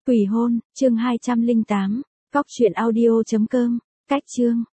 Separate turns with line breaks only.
Quỷ hôn, chương 208, cóc truyện audio.com, cách chương.